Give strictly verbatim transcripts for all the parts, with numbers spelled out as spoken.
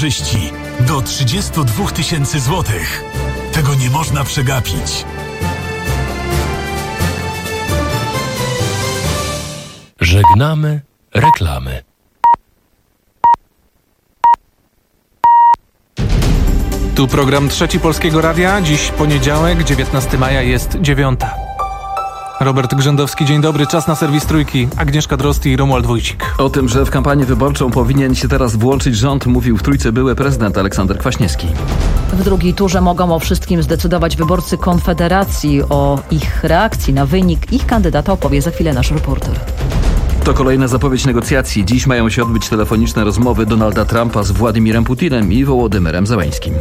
korzyści do trzydzieści dwa tysięcy złotych. Tego nie można przegapić. Żegnamy reklamy. Tu program Trzeci Polskiego Radia. Dziś poniedziałek, dziewiętnastego maja, jest dziewiąta. Robert Grzędowski, dzień dobry. Czas na serwis Trójki. Agnieszka Drozd i Romuald Wójcik. O tym, że w kampanię wyborczą powinien się teraz włączyć rząd, mówił w Trójce były prezydent Aleksander Kwaśniewski. W drugiej turze mogą o wszystkim zdecydować wyborcy Konfederacji. O ich reakcji na wynik ich kandydata opowie za chwilę nasz reporter. To kolejna zapowiedź negocjacji. Dziś mają się odbyć telefoniczne rozmowy Donalda Trumpa z Władimirem Putinem i Wołodymyrem Zełeńskim.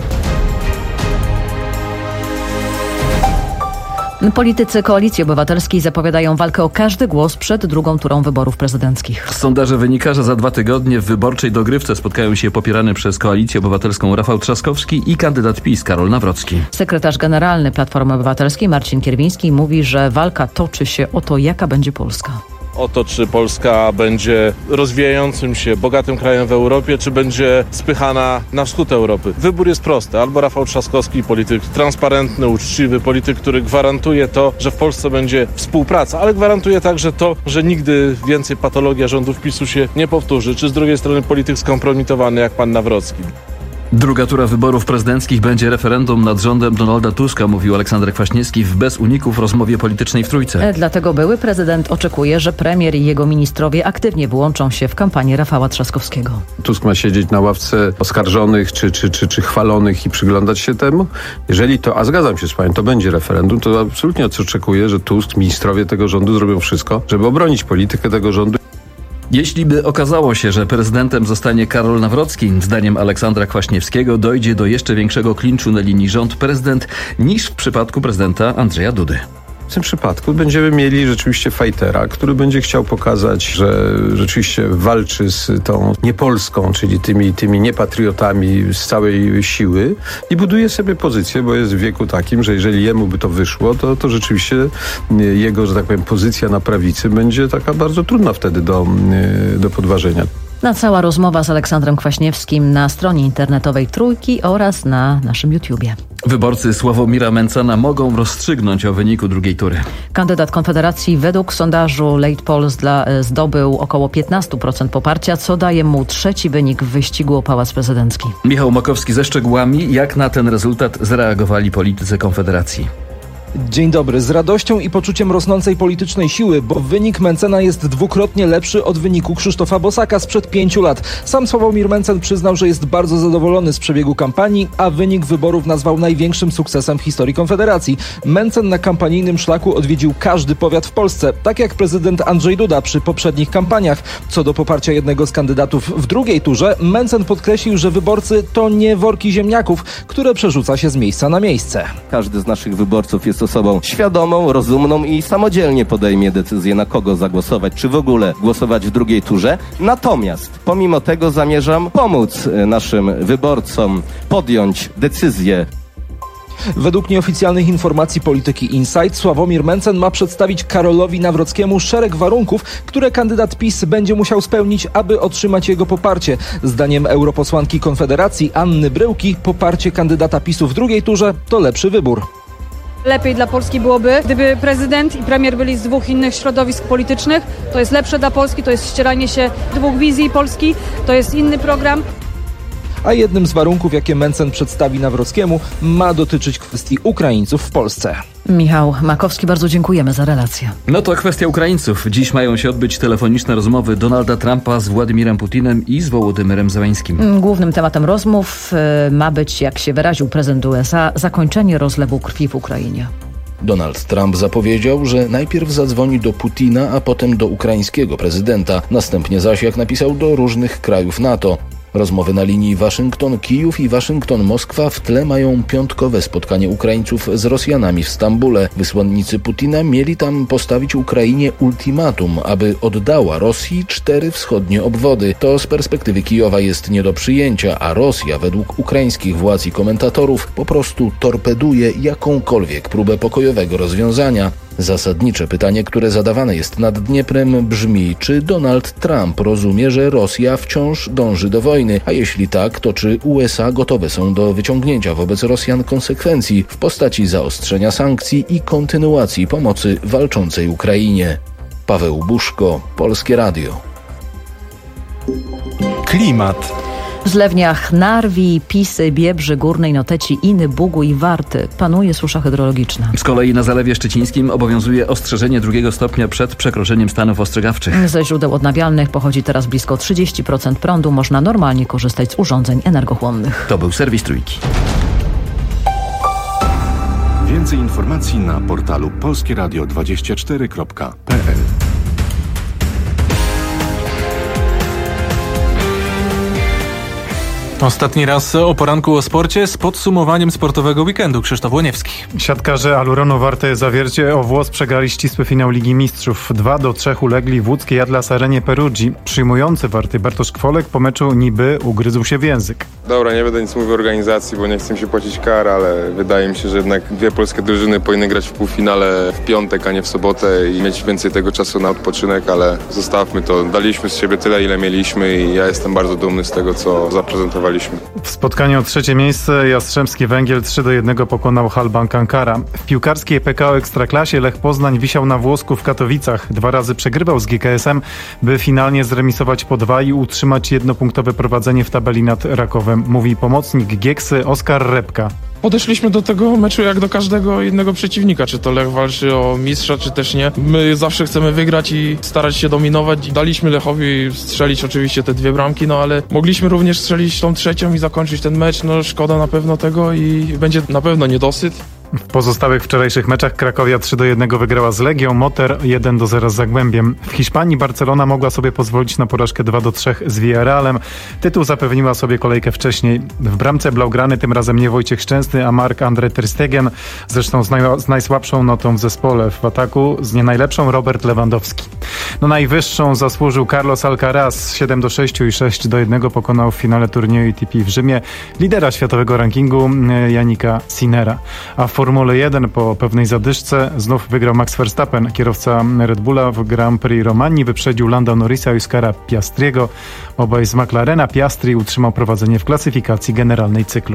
Politycy Koalicji Obywatelskiej zapowiadają walkę o każdy głos przed drugą turą wyborów prezydenckich. Z sondaży wynika, że za dwa tygodnie w wyborczej dogrywce spotkają się popierany przez Koalicję Obywatelską Rafał Trzaskowski i kandydat PiS Karol Nawrocki. Sekretarz generalny Platformy Obywatelskiej Marcin Kierwiński mówi, że walka toczy się o to, jaka będzie Polska. O to, czy Polska będzie rozwijającym się, bogatym krajem w Europie, czy będzie spychana na wschód Europy. Wybór jest prosty. Albo Rafał Trzaskowski, polityk transparentny, uczciwy, polityk, który gwarantuje to, że w Polsce będzie współpraca, ale gwarantuje także to, że nigdy więcej patologia rządów PiSu się nie powtórzy. Czy z drugiej strony polityk skompromitowany jak pan Nawrocki. Druga tura wyborów prezydenckich będzie referendum nad rządem Donalda Tuska, mówił Aleksander Kwaśniewski w bez uników rozmowie politycznej w Trójce. Dlatego były prezydent oczekuje, że premier i jego ministrowie aktywnie włączą się w kampanię Rafała Trzaskowskiego. Tusk ma siedzieć na ławce oskarżonych czy, czy, czy, czy chwalonych i przyglądać się temu? Jeżeli to, a zgadzam się z panem, to będzie referendum, to absolutnie oczekuję, że Tusk, ministrowie tego rządu zrobią wszystko, żeby obronić politykę tego rządu. Jeśli by okazało się, że prezydentem zostanie Karol Nawrocki, zdaniem Aleksandra Kwaśniewskiego dojdzie do jeszcze większego klinczu na linii rząd-prezydent niż w przypadku prezydenta Andrzeja Dudy. W tym przypadku będziemy mieli rzeczywiście fajtera, który będzie chciał pokazać, że rzeczywiście walczy z tą niepolską, czyli tymi, tymi niepatriotami z całej siły i buduje sobie pozycję, bo jest w wieku takim, że jeżeli jemu by to wyszło, to, to rzeczywiście jego, że tak powiem, pozycja na prawicy będzie taka bardzo trudna wtedy do, do podważenia. Na cała rozmowa z Aleksandrem Kwaśniewskim na stronie internetowej Trójki oraz na naszym YouTubie. Wyborcy Sławomira Mentzena mogą rozstrzygnąć o wyniku drugiej tury. Kandydat Konfederacji według sondażu Late Polls dla, zdobył około piętnaście procent poparcia, co daje mu trzeci wynik w wyścigu o Pałac Prezydencki. Michał Makowski ze szczegółami, jak na ten rezultat zareagowali politycy Konfederacji. Dzień dobry. Z radością i poczuciem rosnącej politycznej siły, bo wynik Mentzena jest dwukrotnie lepszy od wyniku Krzysztofa Bosaka sprzed pięciu lat. Sam Sławomir Mentzen przyznał, że jest bardzo zadowolony z przebiegu kampanii, a wynik wyborów nazwał największym sukcesem w historii Konfederacji. Mentzen na kampanijnym szlaku odwiedził każdy powiat w Polsce, tak jak prezydent Andrzej Duda przy poprzednich kampaniach. Co do poparcia jednego z kandydatów w drugiej turze, Mentzen podkreślił, że wyborcy to nie worki ziemniaków, które przerzuca się z miejsca na miejsce. Każdy z naszych wyborców jest osobą świadomą, rozumną i samodzielnie podejmie decyzję, na kogo zagłosować, czy w ogóle głosować w drugiej turze. Natomiast pomimo tego zamierzam pomóc naszym wyborcom podjąć decyzję. Według nieoficjalnych informacji Polityki Insight Sławomir Mentzen ma przedstawić Karolowi Nawrockiemu szereg warunków, które kandydat PiS będzie musiał spełnić, aby otrzymać jego poparcie. Zdaniem europosłanki Konfederacji Anny Bryłki poparcie kandydata PiSu w drugiej turze to lepszy wybór. Lepiej dla Polski byłoby, gdyby prezydent i premier byli z dwóch innych środowisk politycznych. To jest lepsze dla Polski, to jest ścieranie się dwóch wizji Polski, to jest inny program. A jednym z warunków, jakie Mentzen przedstawi Nawrockiemu, ma dotyczyć kwestii Ukraińców w Polsce. Michał Makowski, bardzo dziękujemy za relację. No to kwestia Ukraińców. Dziś mają się odbyć telefoniczne rozmowy Donalda Trumpa z Władimirem Putinem i z Wołodymyrem Zełeńskim. Głównym tematem rozmów ma być, jak się wyraził prezydent U S A, zakończenie rozlewu krwi w Ukrainie. Donald Trump zapowiedział, że najpierw zadzwoni do Putina, a potem do ukraińskiego prezydenta. Następnie zaś, jak napisał, do różnych krajów NATO. Rozmowy na linii Waszyngton-Kijów i Waszyngton-Moskwa w tle mają piątkowe spotkanie Ukraińców z Rosjanami w Stambule. Wysłannicy Putina mieli tam postawić Ukrainie ultimatum, aby oddała Rosji cztery wschodnie obwody. To z perspektywy Kijowa jest nie do przyjęcia, a Rosja według ukraińskich władz i komentatorów po prostu torpeduje jakąkolwiek próbę pokojowego rozwiązania. Zasadnicze pytanie, które zadawane jest nad Dnieprem, brzmi, czy Donald Trump rozumie, że Rosja wciąż dąży do wojny, a jeśli tak, to czy U S A gotowe są do wyciągnięcia wobec Rosjan konsekwencji w postaci zaostrzenia sankcji i kontynuacji pomocy walczącej Ukrainie. Paweł Buszko, Polskie Radio. Klimat. W zlewniach Narwi, Pisy, Biebrzy, Górnej Noteci, Iny, Bugu i Warty panuje susza hydrologiczna. Z kolei na Zalewie Szczecińskim obowiązuje ostrzeżenie drugiego stopnia przed przekroczeniem stanów ostrzegawczych. Ze źródeł odnawialnych pochodzi teraz blisko trzydzieści procent prądu. Można normalnie korzystać z urządzeń energochłonnych. To był serwis Trójki. Więcej informacji na portalu polskie radio dwadzieścia cztery kropka p l. Ostatni raz o poranku o sporcie z podsumowaniem sportowego weekendu. Krzysztof Łoniewski. Siatkarze Aluronu Warte Zawiercie o włos przegrali ścisły finał Ligi Mistrzów. dwa do trzech ulegli w łódzkiej Atlas Arenie Peruggi. Przyjmujący Warty Bartosz Kwolek po meczu niby ugryzł się w język. Dobra, nie będę nic mówił o organizacji, bo nie chcę mi się płacić kar, ale wydaje mi się, że jednak dwie polskie drużyny powinny grać w półfinale w piątek, a nie w sobotę i mieć więcej tego czasu na odpoczynek, ale zostawmy to. Daliśmy z siebie tyle, ile mieliśmy i ja jestem bardzo dumny z tego, co zaprezentowaliśmy. W spotkaniu o trzecie miejsce Jastrzębski Węgiel trzy do jednego pokonał Halbank Ankara. W piłkarskiej P K O Ekstraklasie Lech Poznań wisiał na włosku w Katowicach. Dwa razy przegrywał z G K S-em, by finalnie zremisować po dwa i utrzymać jednopunktowe prowadzenie w tabeli nad Rakowem, mówi pomocnik Gieksy Oskar Repka. Podeszliśmy do tego meczu jak do każdego innego przeciwnika, czy to Lech walczy o mistrza, czy też nie. My zawsze chcemy wygrać i starać się dominować. Daliśmy Lechowi strzelić oczywiście te dwie bramki, no ale mogliśmy również strzelić tą trzecią i zakończyć ten mecz. No szkoda na pewno tego i będzie na pewno niedosyt. W pozostałych wczorajszych meczach Krakowia trzy do jednego wygrała z Legią, Motor jeden do zera z Zagłębiem. W Hiszpanii Barcelona mogła sobie pozwolić na porażkę dwa do trzech z Villarrealem. Tytuł zapewniła sobie kolejkę wcześniej. W bramce blaugrany tym razem nie Wojciech Szczęsny, a Marc-André ter Stegen. Zresztą z, naj, z najsłabszą notą w zespole. W ataku z nie najlepszą Robert Lewandowski. No najwyższą zasłużył Carlos Alcaraz. siedem do sześciu i sześć do jednego pokonał w finale turnieju A T P w Rzymie lidera światowego rankingu Jannika Sinnera. A w Formule jeden po pewnej zadyszce znów wygrał Max Verstappen. Kierowca Red Bulla w Grand Prix Romanii wyprzedził Landa Norrisa i Oskara Piastriego. Obaj z McLarena. Piastri utrzymał prowadzenie w klasyfikacji generalnej cyklu.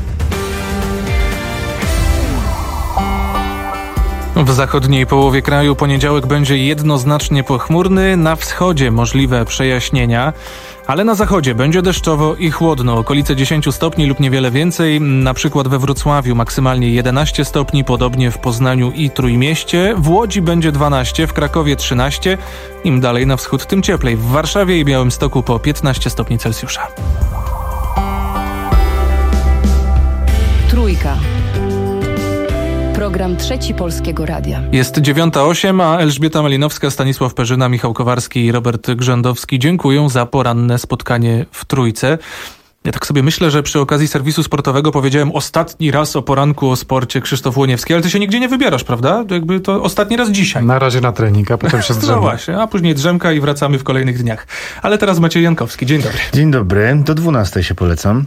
W zachodniej połowie kraju poniedziałek będzie jednoznacznie pochmurny, na wschodzie możliwe przejaśnienia, ale na zachodzie będzie deszczowo i chłodno, okolice dziesięć stopni lub niewiele więcej, na przykład we Wrocławiu maksymalnie jedenaście stopni, podobnie w Poznaniu i Trójmieście, w Łodzi będzie dwanaście, w Krakowie trzynaście, im dalej na wschód tym cieplej, w Warszawie i Białymstoku po piętnaście stopni Celsjusza. Trójka. Program Trzeci Polskiego Radia. Jest dziewiąta osiem, a Elżbieta Malinowska, Stanisław Perzyna, Michał Kowarski i Robert Grzędowski dziękują za poranne spotkanie w Trójce. Ja tak sobie myślę, że przy okazji serwisu sportowego powiedziałem ostatni raz o poranku o sporcie Krzysztof Łoniewski, ale ty się nigdzie nie wybierasz, prawda? Jakby to ostatni raz dzisiaj. Na razie na trening, a potem się zdrzemnę. No właśnie, a później drzemka i wracamy w kolejnych dniach. Ale teraz Maciej Jankowski. Dzień dobry. Dzień dobry. Do dwunastej się polecam.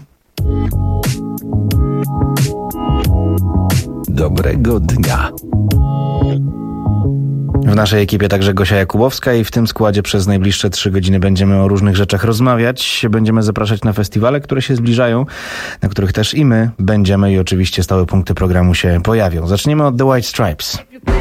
Dobrego dnia. W naszej ekipie także Gosia Jakubowska i w tym składzie przez najbliższe trzy godziny będziemy o różnych rzeczach rozmawiać. Będziemy zapraszać na festiwale, które się zbliżają, na których też i my będziemy i oczywiście stałe punkty programu się pojawią. Zaczniemy od The White Stripes.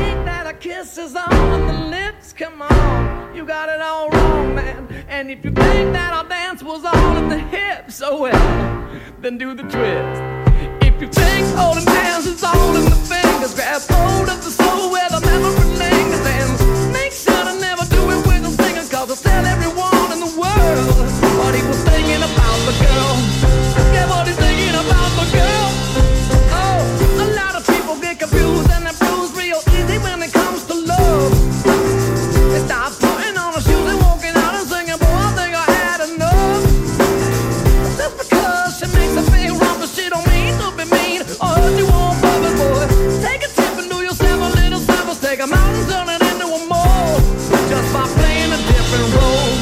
If you think holding hands is all in the fingers, grab hold of the soul where the memory lingers, and make sure to never do it with a singer, cause I'll tell everyone in the world what he was thinking about the girl. Yeah, what he's thinking about the girl. Oh, a lot of people get confused and they're bruised real easy when it comes to love. They start putting on their shoes and walking out and singing, boy, I think I had enough. Just because she makes me feel wrong, but she don't mean to be mean or hurt you on purpose, boy. Take a tip and do yourself a little service. Take a mountain, turn it into a mole, just by playing a different role.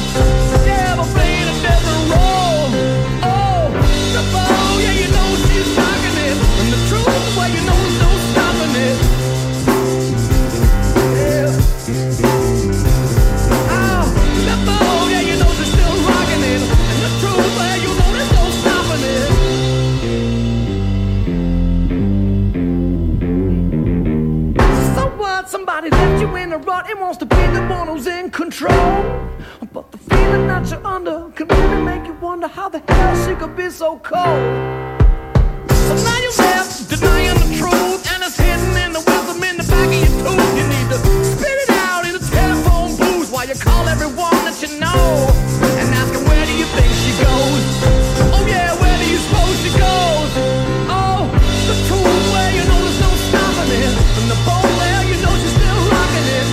Everybody wants to be the one who's in control, but the feeling that you're under can really make you wonder how the hell she could be so cold. So now you're left denying the truth, and it's hidden in the wisdom in the back of your tooth. You need to spit it out in a telephone booth while you call everyone that you know and ask them, where do you think she goes? Oh yeah, where do you suppose she goes? Oh, the truth where you know there's no stopping it, and the bone where you know she's still rocking it.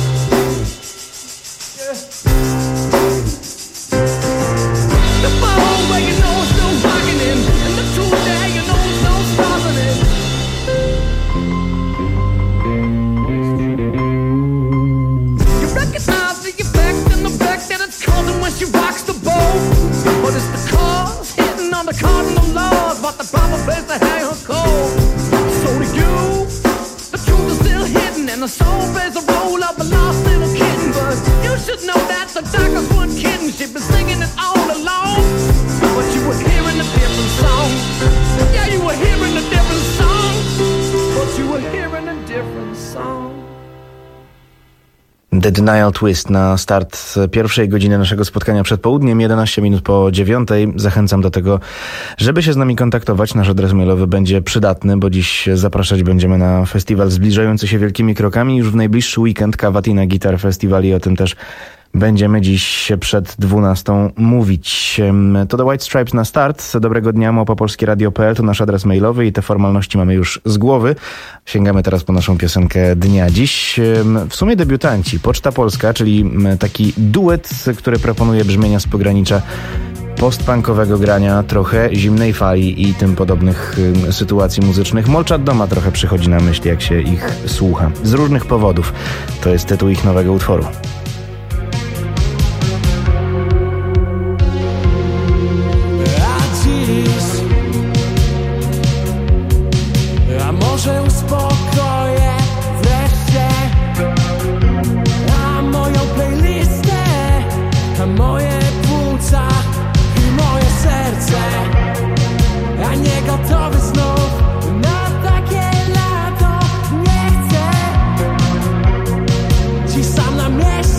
Yeah. The bone where you know it's still rocking it, and the truth there you know there's no stopping it. You recognize the effect and the effect that it's causing when she rocks the boat, but it's the cause hitting on the cardinal laws, but the proper place to hang her cold. So do you. The truth is still hidden, and the soul plays a role of a lost little kitten. But you should know that the doctors weren't kidding. She'd been singing it all along, but you were hearing a different song. Yeah, you were hearing a different song, but you were hearing a different song. The Denial Twist na start pierwszej godziny naszego spotkania przed południem, jedenaście minut po dziewiątej. Zachęcam do tego, żeby się z nami kontaktować. Nasz adres mailowy będzie przydatny, bo dziś zapraszać będziemy na festiwal zbliżający się wielkimi krokami. Już w najbliższy weekend Cavatina Guitar Festival i o tym też będziemy dziś przed dwunastą mówić. To The White Stripes na start. Dobrego dnia, małpa polskie radio kropka p l to nasz adres mailowy i te formalności mamy już z głowy. Sięgamy teraz po naszą piosenkę dnia. Dziś w sumie debiutanci. Poczta Polska, czyli taki duet, który proponuje brzmienia z pogranicza postpunkowego grania, trochę zimnej fali i tym podobnych sytuacji muzycznych. Molczat Doma trochę przychodzi na myśl, jak się ich słucha. Z różnych powodów. To jest tytuł ich nowego utworu. Może uspokoję wreszcie, a moją playlistę, a moje płuca i moje serce, a nie gotowy znów na takie lato. Nie chcę dziś sam na mieście.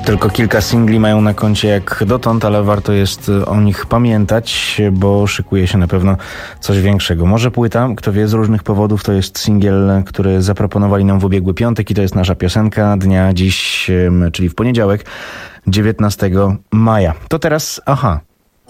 Tylko kilka singli mają na koncie jak dotąd, ale warto jest o nich pamiętać, bo szykuje się na pewno coś większego. Może płyta, kto wie, z różnych powodów. To jest singiel, który zaproponowali nam w ubiegły piątek i to jest nasza piosenka dnia dziś, czyli w poniedziałek, dziewiętnastego maja. To teraz Aha.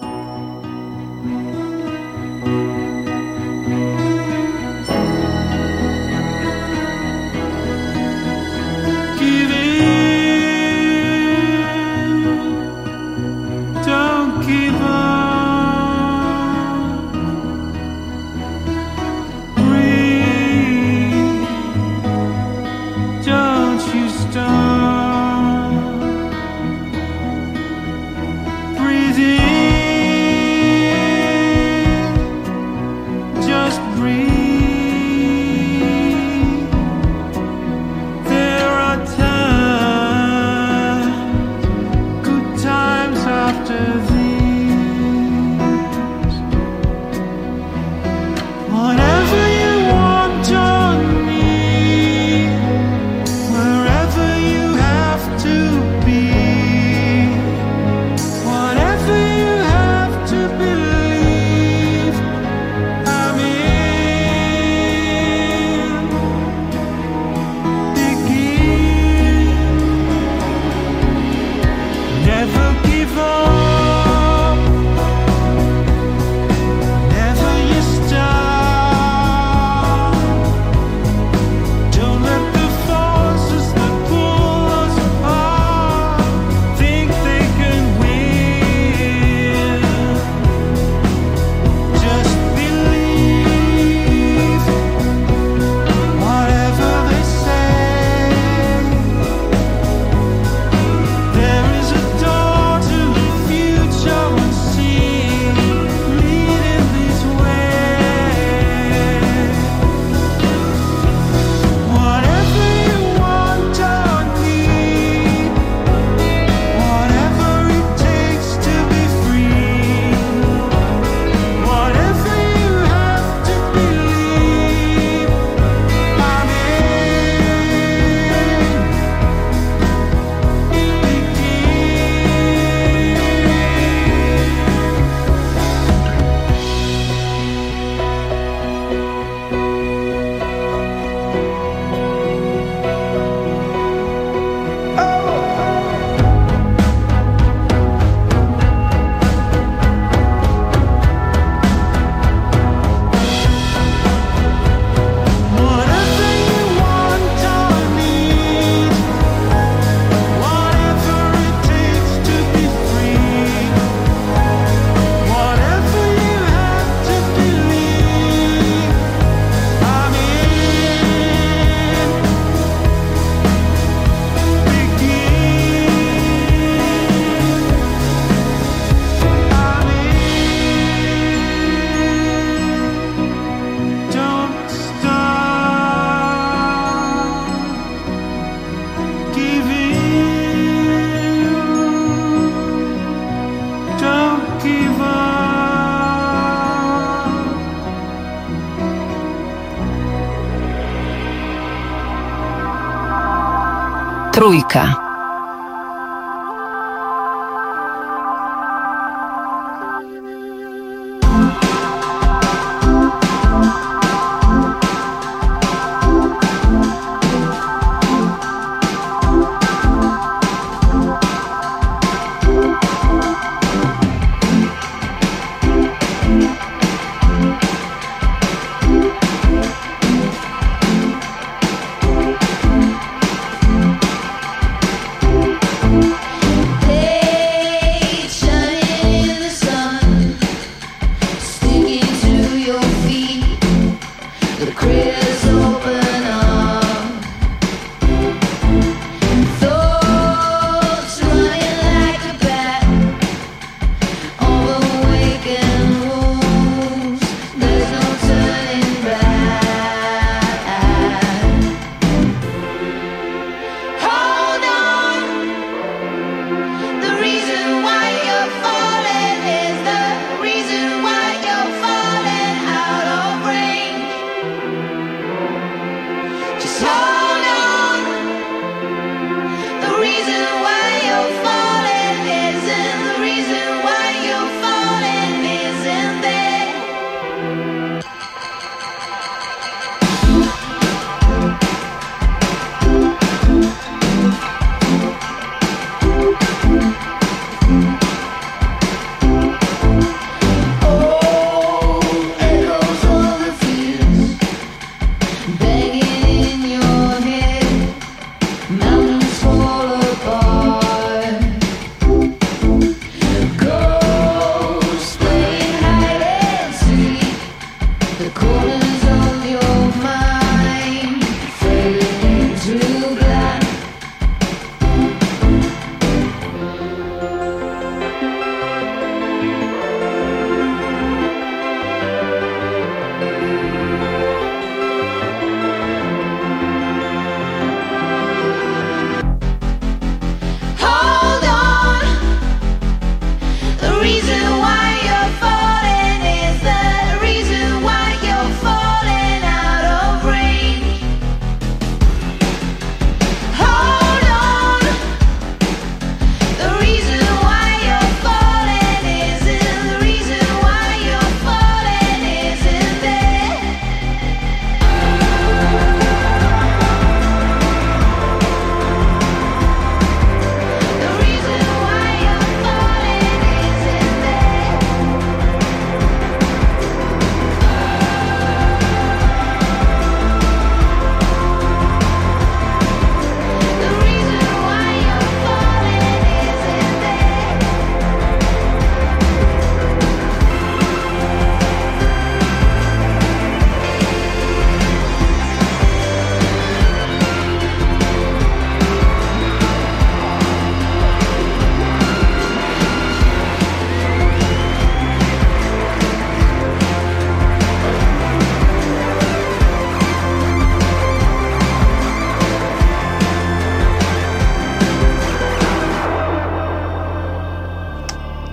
Trójka.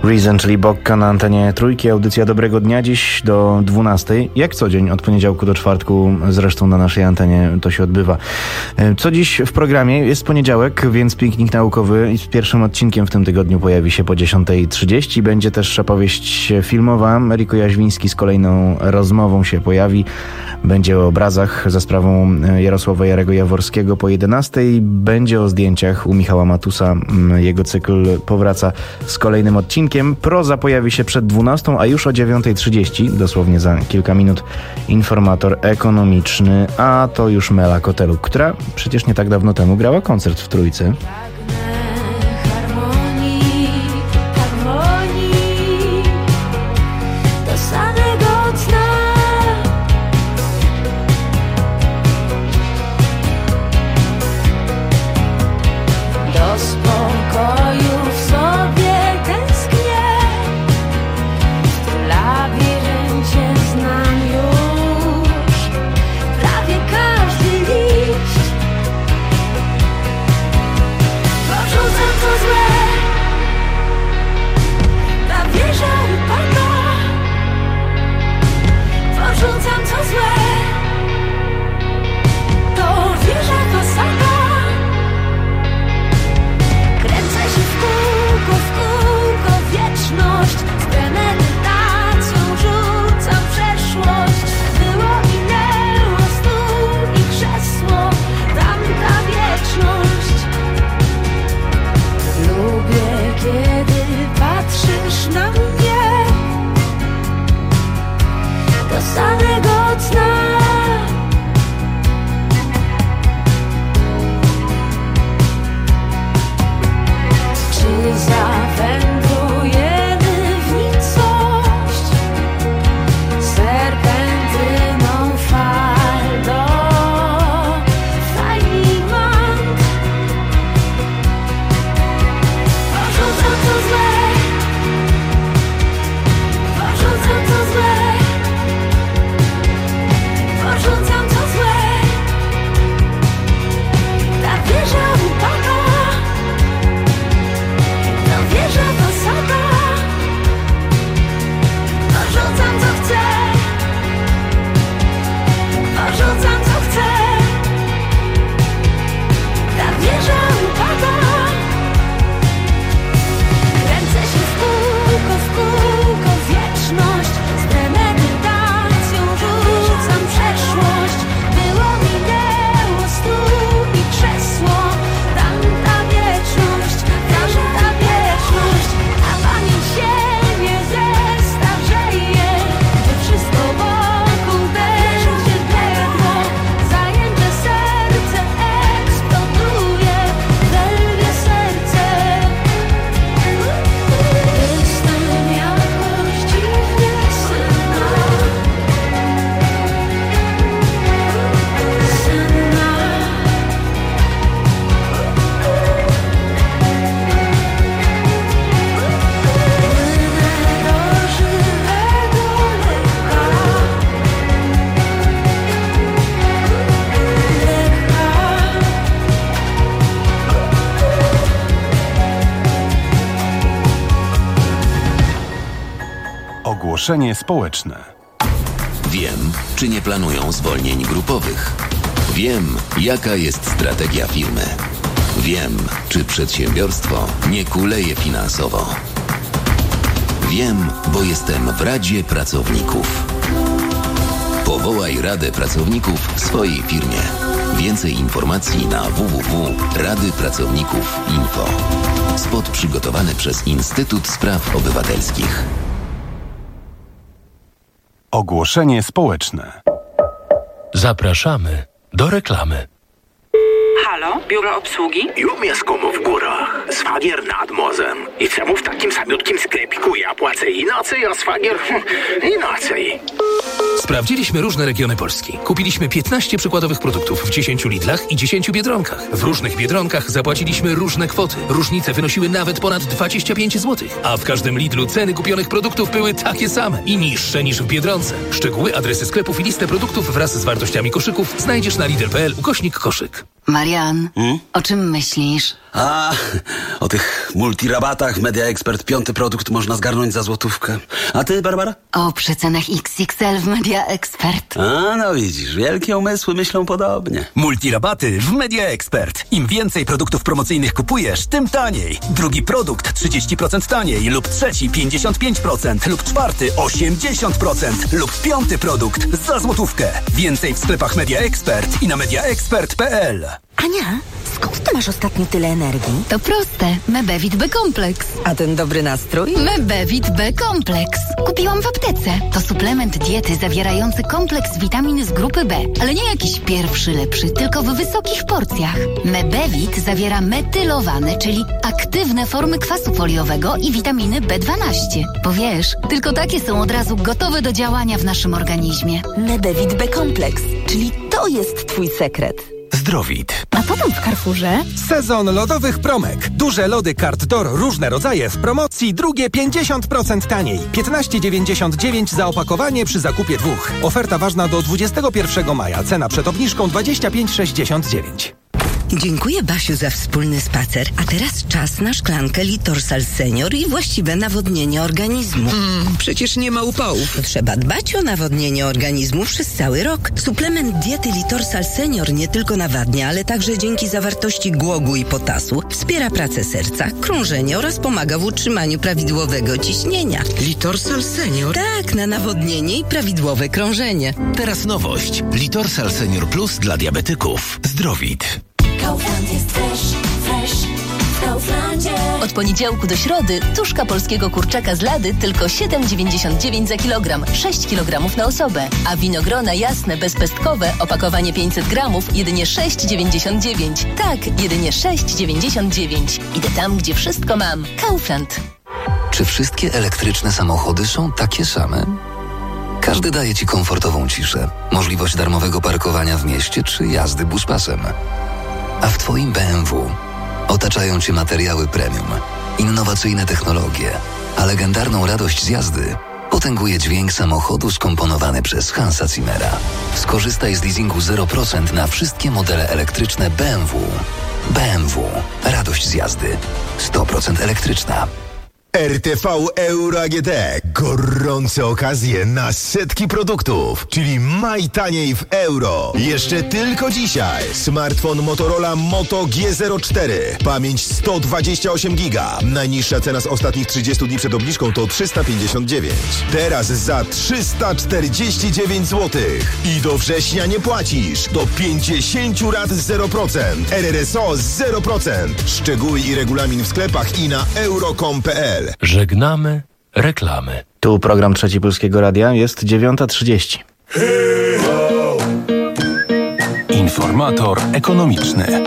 Reason, czyli Bokka na antenie Trójki. Audycja Dobrego Dnia dziś do dwunastej. Jak co dzień, od poniedziałku do czwartku, zresztą na naszej antenie to się odbywa. Co dziś w programie? Jest poniedziałek, więc piknik naukowy i z pierwszym odcinkiem w tym tygodniu pojawi się po dziesiątej trzydzieści. Będzie też opowieść filmowa. Eriko Jaźwiński z kolejną rozmową się pojawi. Będzie o obrazach za sprawą Jarosława Jarego Jaworskiego po jedenastej. Będzie o zdjęciach u Michała Matusa. Jego cykl powraca z kolejnym odcinkiem. Proza pojawi się przed dwunastą, a już o dziewiątej trzydzieści, dosłownie za kilka minut, informator ekonomiczny, a to już Mela Koteluk, która przecież nie tak dawno temu grała koncert w Trójce. Ogłoszenie społeczne. Wiem, czy nie planują zwolnień grupowych. Wiem, jaka jest strategia firmy. Wiem, czy przedsiębiorstwo nie kuleje finansowo. Wiem, bo jestem w Radzie Pracowników. Powołaj Radę Pracowników w swojej firmie. Więcej informacji na w w w kropka rady pracowników kropka info. Spot przygotowany przez Instytut Spraw Obywatelskich. Ogłoszenie społeczne. Zapraszamy do reklamy. Halo, biuro obsługi? Ja mieszkam w górach, szwagier nad morzem. I czemu w takim samiutkim sklepiku ja płacę inaczej, a szwagier inaczej? Sprawdziliśmy różne regiony Polski. Kupiliśmy piętnaście przykładowych produktów w dziesięciu Lidlach i dziesięciu Biedronkach. W różnych Biedronkach zapłaciliśmy różne kwoty. Różnice wynosiły nawet ponad dwadzieścia pięć złotych. A w każdym Lidlu ceny kupionych produktów były takie same i niższe niż w Biedronce. Szczegóły, adresy sklepów i listę produktów wraz z wartościami koszyków znajdziesz na lidl kropka p l ukośnik koszyk. Marian, hmm? o czym myślisz? A, o tych multirabatach Media Expert piąty produkt można zgarnąć za złotówkę. A ty, Barbara? O przecenach X X L w Media Expert. A, no widzisz, wielkie umysły myślą podobnie. Multirabaty w Media Expert. Im więcej produktów promocyjnych kupujesz, tym taniej. Drugi produkt trzydzieści procent taniej lub trzeci pięćdziesiąt pięć procent lub czwarty osiemdziesiąt procent lub piąty produkt za złotówkę. Więcej w sklepach Media Expert i na media expert kropka p l. Ania, skąd ty masz ostatnio tyle energii? To proste. Mebevit B-Kompleks. A ten dobry nastrój? Mebevit B-Kompleks. Kupiłam w aptece. To suplement diety zawierający kompleks witamin z grupy B. Ale nie jakiś pierwszy lepszy, tylko w wysokich porcjach. Mebevit zawiera metylowane, czyli aktywne formy kwasu foliowego i witaminy B dwanaście. Bo wiesz, tylko takie są od razu gotowe do działania w naszym organizmie. Mebevit B-Kompleks, czyli to jest twój sekret. Zdrowit. A potem w Carrefourze Sezon lodowych promek. Duże lody Kartdor, różne rodzaje w promocji, drugie pięćdziesiąt procent taniej. piętnaście dziewięćdziesiąt dziewięć za opakowanie przy zakupie dwóch. Oferta ważna do dwudziestego pierwszego maja. Cena przed obniżką dwadzieścia pięć sześćdziesiąt dziewięć. Dziękuję, Basiu, za wspólny spacer. A teraz czas na szklankę Litorsal Senior i właściwe nawodnienie organizmu. Mm, przecież nie ma upałów. Trzeba dbać o nawodnienie organizmu przez cały rok. Suplement diety Litorsal Senior nie tylko nawadnia, ale także dzięki zawartości głogu i potasu wspiera pracę serca, krążenie oraz pomaga w utrzymaniu prawidłowego ciśnienia. Litorsal Senior? Tak, na nawodnienie i prawidłowe krążenie. Teraz nowość. Litorsal Senior Plus dla diabetyków. Zdrowit. Kaufland jest fresh, fresh w Kauflandzie. Od poniedziałku do środy tuszka polskiego kurczaka z lady tylko siedem dziewięćdziesiąt dziewięć za kilogram, sześć kilogramów na osobę. A winogrona jasne, bezpestkowe, opakowanie pięćset gramów, jedynie sześć dziewięćdziesiąt dziewięć. Tak, jedynie sześć dziewięćdziesiąt dziewięć. Idę tam, gdzie wszystko mam. Kaufland. Czy wszystkie elektryczne samochody są takie same? Każdy daje Ci komfortową ciszę, możliwość darmowego parkowania w mieście czy jazdy buspasem. A w Twoim B M W otaczają Cię materiały premium, innowacyjne technologie, a legendarną radość z jazdy potęguje dźwięk samochodu skomponowany przez Hansa Zimmera. Skorzystaj z leasingu zero procent na wszystkie modele elektryczne B M W. B M W. Radość z jazdy. sto procent elektryczna. R T V Euro A G D. Gorące okazje na setki produktów, czyli maj taniej w euro. Jeszcze tylko dzisiaj. Smartfon Motorola Moto G zero cztery. Pamięć sto dwadzieścia osiem giga. Najniższa cena z ostatnich trzydziestu dni przed obniżką to trzysta pięćdziesiąt dziewięć. Teraz za trzysta czterdzieści dziewięć złotych. I do września nie płacisz. Do pięćdziesiąt rat zero procent. R R S O zero procent. Szczegóły i regulamin w sklepach i na euro kropka com kropka p l. Żegnamy reklamy. Tu program Trzeci Polskiego Radia, jest dziewiąta trzydzieści. Informator ekonomiczny.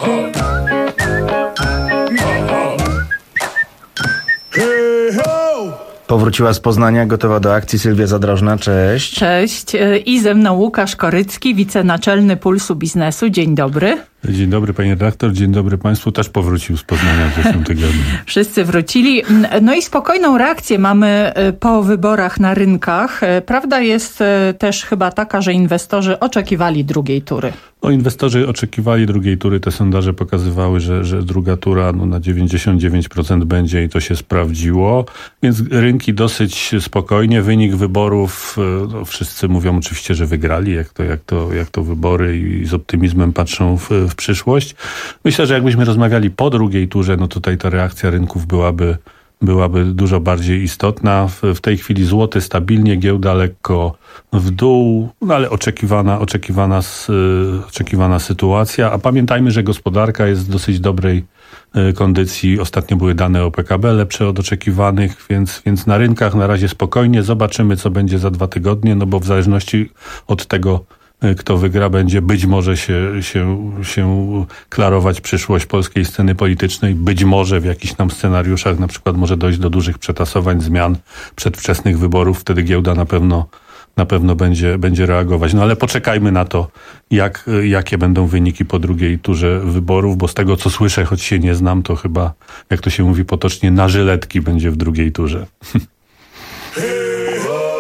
Powróciła z Poznania, gotowa do akcji Sylwia Zadrożna. Cześć. Cześć. I ze mną Łukasz Korycki, wicenaczelny Pulsu Biznesu. Dzień dobry. Dzień dobry, panie redaktor. Dzień dobry państwu. Też powrócił z Poznania w zeszłym tygodniu. Wszyscy wrócili. No i spokojną reakcję mamy po wyborach na rynkach. Prawda jest też chyba taka, że inwestorzy oczekiwali drugiej tury. No, inwestorzy oczekiwali drugiej tury. Te sondaże pokazywały, że, że druga tura no, na dziewięćdziesiąt dziewięć procent będzie i to się sprawdziło. Więc rynki dosyć spokojnie. Wynik wyborów, no, wszyscy mówią oczywiście, że wygrali, jak to, jak to, jak to wybory i z optymizmem patrzą w, w przyszłość. Myślę, że jakbyśmy rozmawiali po drugiej turze, no tutaj ta reakcja rynków byłaby, byłaby dużo bardziej istotna. W, w tej chwili złoty stabilnie, giełda lekko w dół, no ale oczekiwana, oczekiwana, oczekiwana sytuacja. A pamiętajmy, że gospodarka jest w dosyć dobrej kondycji. Ostatnio były dane o P K B lepsze od oczekiwanych, więc, więc na rynkach na razie spokojnie. Zobaczymy, co będzie za dwa tygodnie, no bo w zależności od tego, kto wygra, będzie być może się, się, się klarować przyszłość polskiej sceny politycznej. Być może w jakichś tam scenariuszach na przykład może dojść do dużych przetasowań, zmian, przedwczesnych wyborów. Wtedy giełda na pewno na pewno będzie, będzie reagować. No ale poczekajmy na to, jak, jakie będą wyniki po drugiej turze wyborów, bo z tego, co słyszę, choć się nie znam, to chyba, jak to się mówi potocznie, na żyletki będzie w drugiej turze.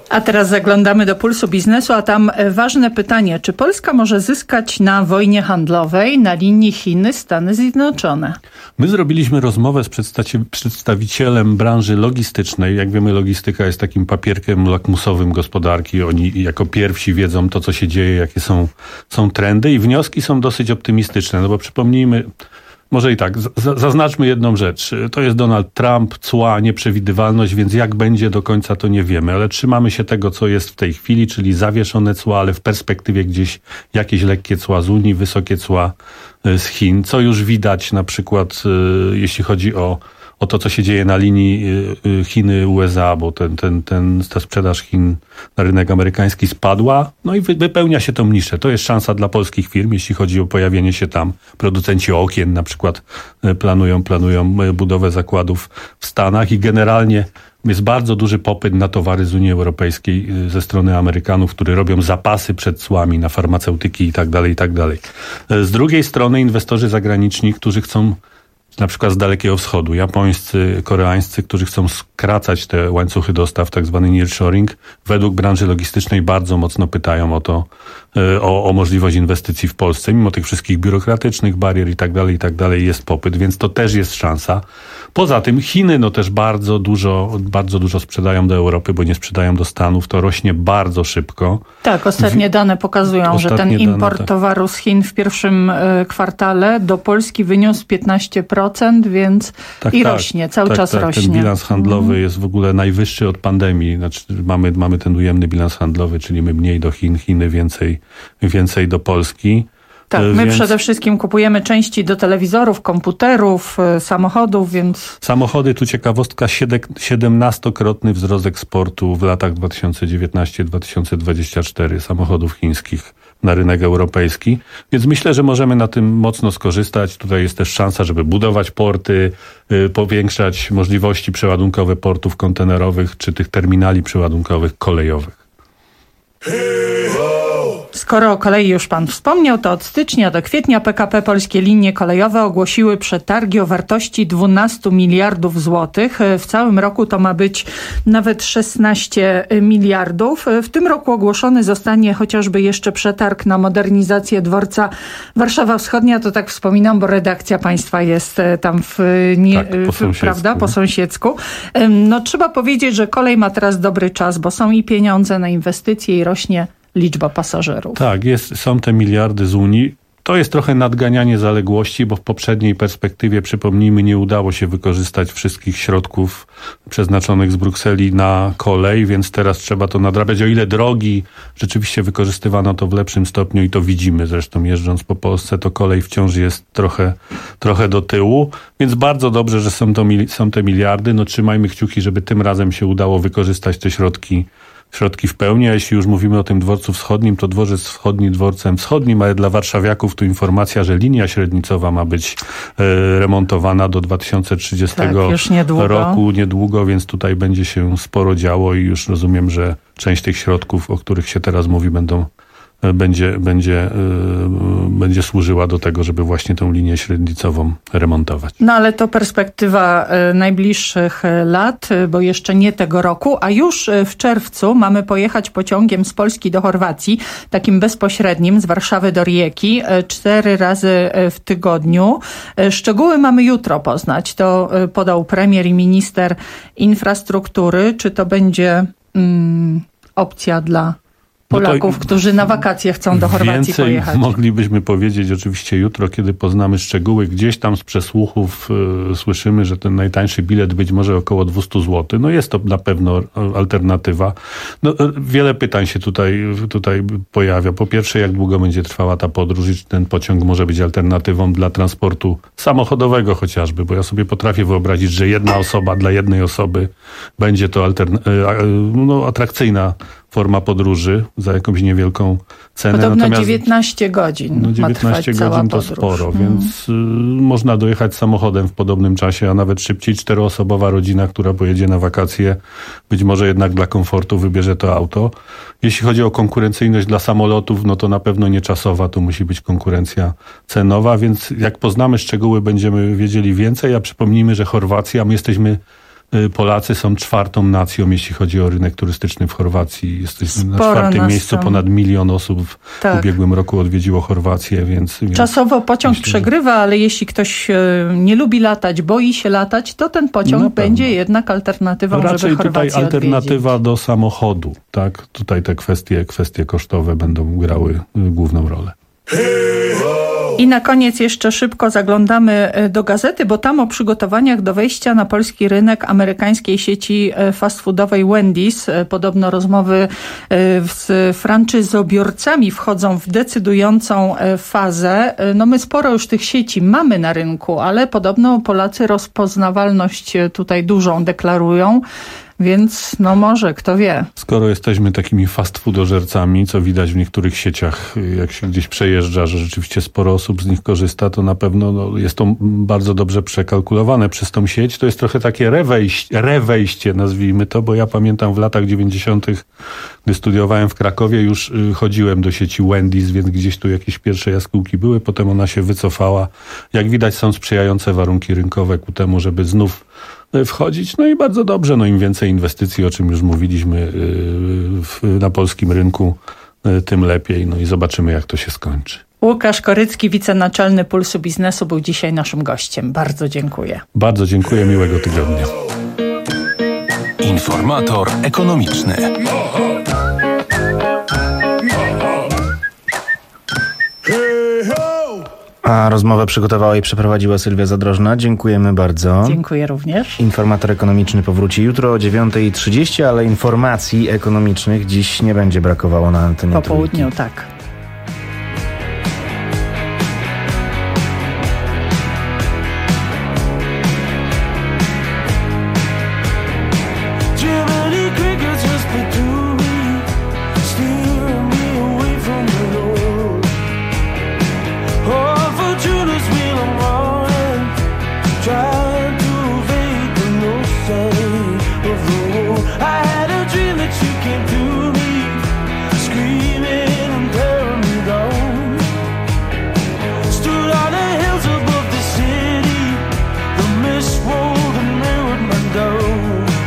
A teraz zaglądamy do Pulsu Biznesu, a tam ważne pytanie. Czy Polska może zyskać na wojnie handlowej na linii Chiny-Stany Zjednoczone? My zrobiliśmy rozmowę z przedstaci- przedstawicielem branży logistycznej. Jak wiemy, logistyka jest takim papierkiem lakmusowym gospodarki. Oni jako pierwsi wiedzą to, co się dzieje, jakie są, są trendy i wnioski są dosyć optymistyczne. No bo przypomnijmy, może i tak, z- zaznaczmy jedną rzecz. To jest Donald Trump, cła, nieprzewidywalność, więc jak będzie do końca, to nie wiemy. Ale trzymamy się tego, co jest w tej chwili, czyli zawieszone cła, ale w perspektywie gdzieś jakieś lekkie cła z Unii, wysokie cła z Chin. Co już widać na przykład, jeśli chodzi o o to, co się dzieje na linii Chiny-U S A, bo ten, ten, ten, ta sprzedaż Chin na rynek amerykański spadła, no i wypełnia się tą niszę. To jest szansa dla polskich firm, jeśli chodzi o pojawienie się tam. Producenci okien na przykład planują, planują budowę zakładów w Stanach i generalnie jest bardzo duży popyt na towary z Unii Europejskiej ze strony Amerykanów, którzy robią zapasy przed cłami na farmaceutyki i tak dalej, i tak dalej. Z drugiej strony inwestorzy zagraniczni, którzy chcą na przykład z Dalekiego Wschodu, japońscy, koreańscy, którzy chcą skracać te łańcuchy dostaw, tak zwany nearshoring, według branży logistycznej bardzo mocno pytają o to, o, o możliwość inwestycji w Polsce. Mimo tych wszystkich biurokratycznych barier i tak dalej, i tak dalej jest popyt, więc to też jest szansa. Poza tym Chiny no też bardzo dużo, bardzo dużo sprzedają do Europy, bo nie sprzedają do Stanów. To rośnie bardzo szybko. Tak, ostatnie dane pokazują, Ostatnie że ten import dane, tak. towaru z Chin w pierwszym y, kwartale do Polski wyniósł piętnaście procent, więc Tak, i tak, rośnie, cały tak, czas tak. rośnie. Ten bilans handlowy Mhm. jest w ogóle najwyższy od pandemii. Znaczy mamy, mamy ten ujemny bilans handlowy, czyli my mniej do Chin, Chiny więcej, więcej do Polski. Tak, my Więc przede wszystkim kupujemy części do telewizorów, komputerów, y, samochodów, więc samochody, tu ciekawostka, siedemnastokrotny wzrost eksportu w latach dwa tysiące dziewiętnasty do dwa tysiące dwudziestego czwartego samochodów chińskich na rynek europejski. Więc myślę, że możemy na tym mocno skorzystać. Tutaj jest też szansa, żeby budować porty, y, powiększać możliwości przeładunkowe portów kontenerowych czy tych terminali przeładunkowych kolejowych. skoro o kolei już pan wspomniał, to od stycznia do kwietnia P K P Polskie Linie Kolejowe ogłosiły przetargi o wartości dwanaście miliardów złotych. W całym roku to ma być nawet szesnaście miliardów. W tym roku ogłoszony zostanie chociażby jeszcze przetarg na modernizację dworca Warszawa Wschodnia. To tak wspominam, bo redakcja państwa jest tam w, nie, tak, po w, prawda, po sąsiedzku. No trzeba powiedzieć, że kolej ma teraz dobry czas, bo są i pieniądze na inwestycje i rośnie liczba pasażerów. Tak, jest, są te miliardy z Unii. To jest trochę nadganianie zaległości, bo w poprzedniej perspektywie, przypomnijmy, nie udało się wykorzystać wszystkich środków przeznaczonych z Brukseli na kolej, więc teraz trzeba to nadrabiać. O ile drogi rzeczywiście wykorzystywano to w lepszym stopniu i to widzimy zresztą jeżdżąc po Polsce, to kolej wciąż jest trochę, trochę do tyłu, więc bardzo dobrze, że są, to, są te miliardy. No trzymajmy kciuki, żeby tym razem się udało wykorzystać te środki środki w pełni, a jeśli już mówimy o tym dworcu wschodnim, to dworzec wschodni dworcem wschodnim, ale dla warszawiaków tu informacja, że linia średnicowa ma być e, remontowana do dwa tysiące trzydziestego tak, już niedługo. roku, niedługo, więc tutaj będzie się sporo działo i już rozumiem, że część tych środków, o których się teraz mówi, będą będzie, będzie, yy, będzie służyła do tego, żeby właśnie tą linię średnicową remontować. No ale to perspektywa y, najbliższych y, lat, y, bo jeszcze nie tego roku, a już y, w czerwcu mamy pojechać pociągiem z Polski do Chorwacji, takim bezpośrednim, z Warszawy do Rijeki, y, cztery razy y, w tygodniu. Y, szczegóły mamy jutro poznać. To y, podał premier i minister infrastruktury. Czy to będzie y, opcja dla Polaków, no którzy na wakacje chcą do Chorwacji więcej pojechać. Moglibyśmy powiedzieć oczywiście jutro, kiedy poznamy szczegóły. Gdzieś tam z przesłuchów y, słyszymy, że ten najtańszy bilet być może około dwieście złotych. No jest to na pewno alternatywa. No, wiele pytań się tutaj, tutaj pojawia. Po pierwsze, jak długo będzie trwała ta podróż i czy ten pociąg może być alternatywą dla transportu samochodowego chociażby, bo ja sobie potrafię wyobrazić, że jedna osoba dla jednej osoby będzie to alterna- no, atrakcyjna forma podróży za jakąś niewielką cenę. Podobno Natomiast dziewiętnaście godzin no, ma trwać cała godzin to podróż. sporo, Mm. więc y, można dojechać samochodem w podobnym czasie, a nawet szybciej. Czteroosobowa rodzina, która pojedzie na wakacje, być może jednak dla komfortu wybierze to auto. Jeśli chodzi o konkurencyjność dla samolotów, no to na pewno nie czasowa, to musi być konkurencja cenowa, więc jak poznamy szczegóły, będziemy wiedzieli więcej, a przypomnijmy, że Chorwacja, my jesteśmy Polacy są czwartą nacją, jeśli chodzi o rynek turystyczny w Chorwacji. Jesteśmy na Sporo czwartym nas miejscu, tam. ponad milion osób w Tak. ubiegłym roku odwiedziło Chorwację, więc... więc Czasowo pociąg myślę, przegrywa, ale jeśli ktoś e, nie lubi latać, boi się latać, to ten pociąg Na będzie pewno. jednak alternatywą, No raczej żeby Chorwację tutaj alternatywa odwiedzić. do samochodu, tak? Tutaj te kwestie, kwestie kosztowe będą grały y, główną rolę. I na koniec jeszcze szybko zaglądamy do gazety, bo tam o przygotowaniach do wejścia na polski rynek amerykańskiej sieci fast foodowej Wendy's. Podobno rozmowy z franczyzobiorcami wchodzą w decydującą fazę. No my sporo już tych sieci mamy na rynku, ale podobno Polacy rozpoznawalność tutaj dużą deklarują. Więc no może, kto wie. Skoro jesteśmy takimi fast foodożercami, co widać w niektórych sieciach, jak się gdzieś przejeżdża, że rzeczywiście sporo osób z nich korzysta, to na pewno no, jest to bardzo dobrze przekalkulowane przez tą sieć. To jest trochę takie rewejście, rewejście, nazwijmy to, bo ja pamiętam w latach dziewięćdziesiątych, gdy studiowałem w Krakowie, już y, chodziłem do sieci Wendy's, więc gdzieś tu jakieś pierwsze jaskółki były, potem ona się wycofała. Jak widać, są sprzyjające warunki rynkowe ku temu, żeby znów wchodzić. No i bardzo dobrze, no im więcej inwestycji, o czym już mówiliśmy w, na polskim rynku, tym lepiej. No i zobaczymy, jak to się skończy. Łukasz Korycki, wicenaczelny Pulsu Biznesu, był dzisiaj naszym gościem. Bardzo dziękuję. Bardzo dziękuję, miłego tygodnia. Informator ekonomiczny. A rozmowę przygotowała i przeprowadziła Sylwia Zadrożna. Dziękujemy bardzo. Dziękuję również. Informator ekonomiczny powróci jutro o dziewiąta trzydzieści, ale informacji ekonomicznych dziś nie będzie brakowało na antenie Po Trójki. południu, tak. Jiminy crickets whisper to me, steering me away from the road. Oh, Fortuna's wheel I'm running, trying to evade the no sign of the road. I had a dream that you came to me, screaming and tearing me down. Stood on the hills above the city, the mist rolled and mirrored my down.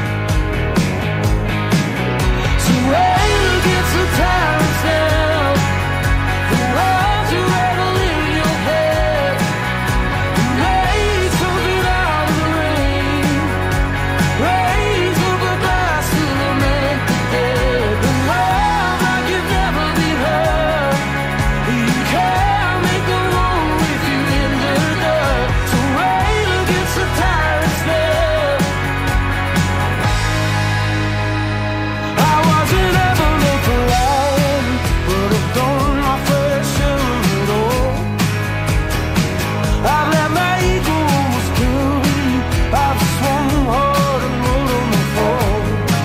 So hey, look, it's the times now, the words you rattle in your head, and make something out of the rain. Raise up a glass to lament the dead, and love like you've never been hurt. You can't make a room if you in the dirt. So hey, look, it's the times now. I wasn't ever meant for lying, but I've done my fair share of it all. I've let my ego almost kill me. I've swum hard and rolled on the fall.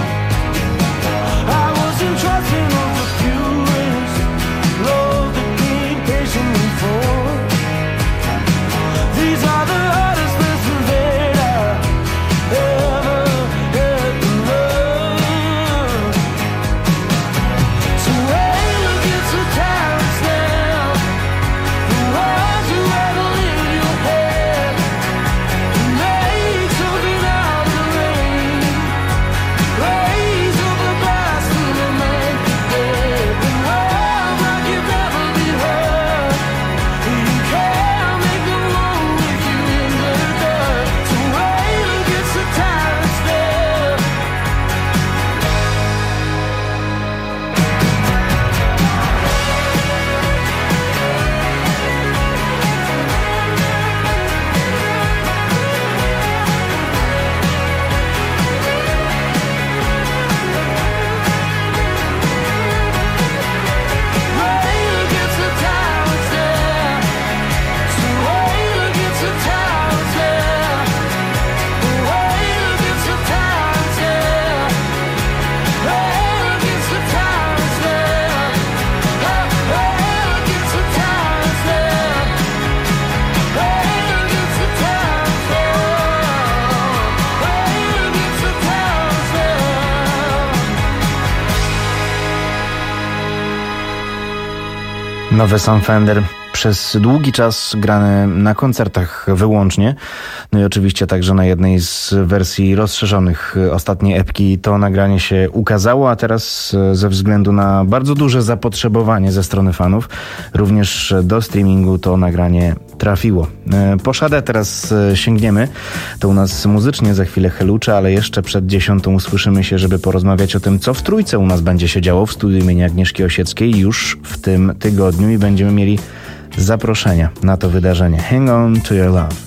I wasn't trusting of the feelings, love that came patiently for. These are the hardest lessons that I ever had to learn. So hey, look, it's the times now, the words you rattle in your head, and make something out of the rain. Raise up a glass to lament the dead, and love like you've never been hurt. You can't make a room if you in the dirt. So hey, look, it's the times now. Hey, look, it's the times now. So hey, look, it's the times now. Hey, look, it's the times now. Hey, look, it's the times now. Hey, look, it's the times now. Hey, look, it's the times now. Hey, look, it's the times now. Nowy Sam Fender przez długi czas grane na koncertach wyłącznie. No i oczywiście także na jednej z wersji rozszerzonych ostatniej epki to nagranie się ukazało, a teraz ze względu na bardzo duże zapotrzebowanie ze strony fanów również do streamingu to nagranie trafiło. Po Szadę teraz sięgniemy. To u nas muzycznie za chwilę Helucze, ale jeszcze przed dziesiątą usłyszymy się, żeby porozmawiać o tym, co w Trójce u nas będzie się działo w studiu imienia Agnieszki Osieckiej już w tym tygodniu i będziemy mieli zaproszenia na to wydarzenie. Hang on to your love.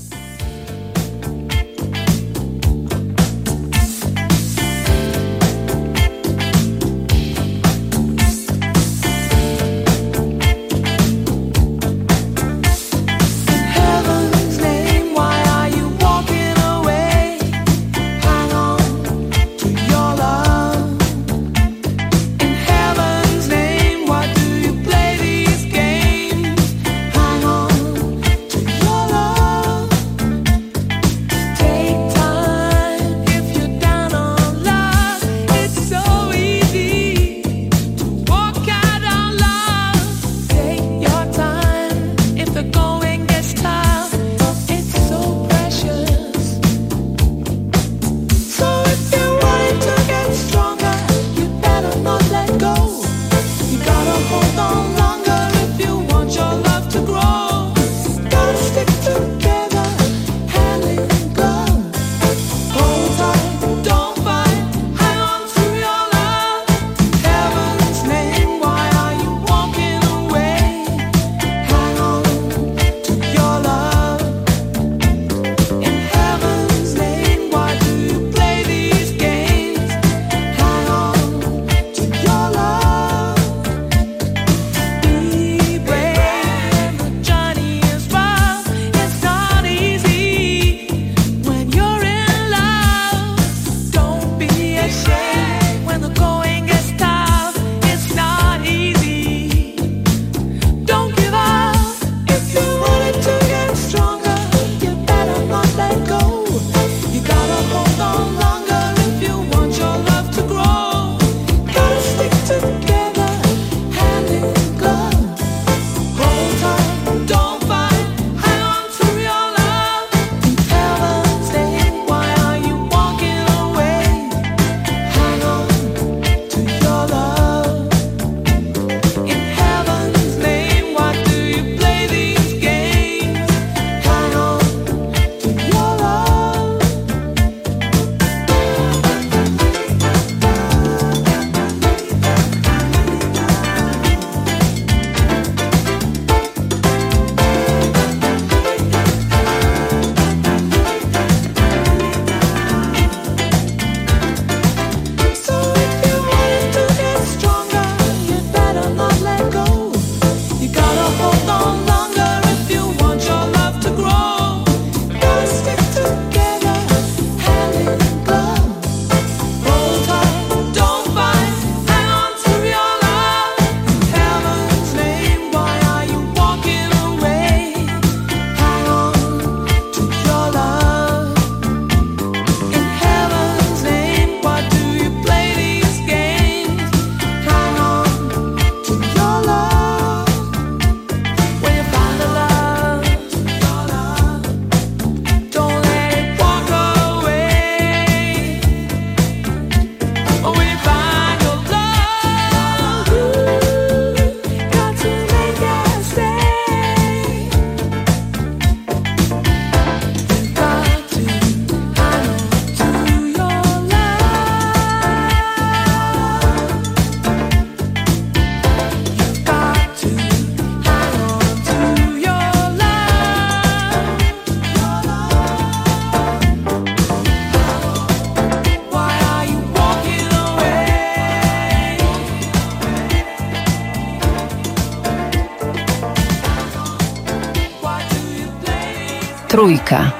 Trójka.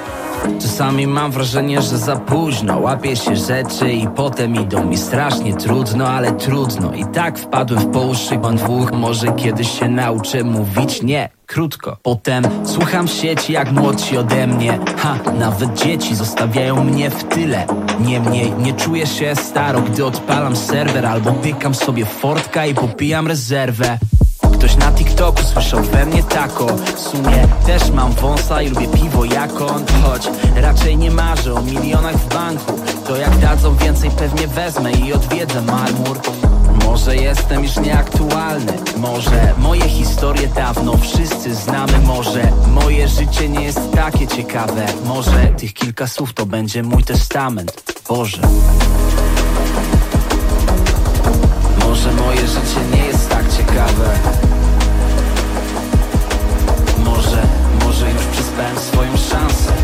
Czasami mam wrażenie, że za późno łapię się rzeczy i potem idą mi strasznie trudno, ale trudno. I tak wpadłem w połuszczyk dwóch. Może kiedyś się nauczę mówić nie krótko. Potem słucham sieci jak młodsi ode mnie. Ha, nawet dzieci zostawiają mnie w tyle. Niemniej nie czuję się staro, gdy odpalam serwer albo pykam sobie Fortka i popijam rezerwę. ktoś na TikToku słyszał we mnie tako. W sumie też mam wąsa i lubię piwo jak on. Choć raczej nie marzę o milionach w banku, to jak dadzą więcej pewnie wezmę i odwiedzę marmur. Może jestem już nieaktualny, może moje historie dawno wszyscy znamy. Może moje życie nie jest takie ciekawe, może tych kilka słów to będzie mój testament. Boże, może moje życie nie jest tak ciekawe. Może, może już przespałem swoją szansę.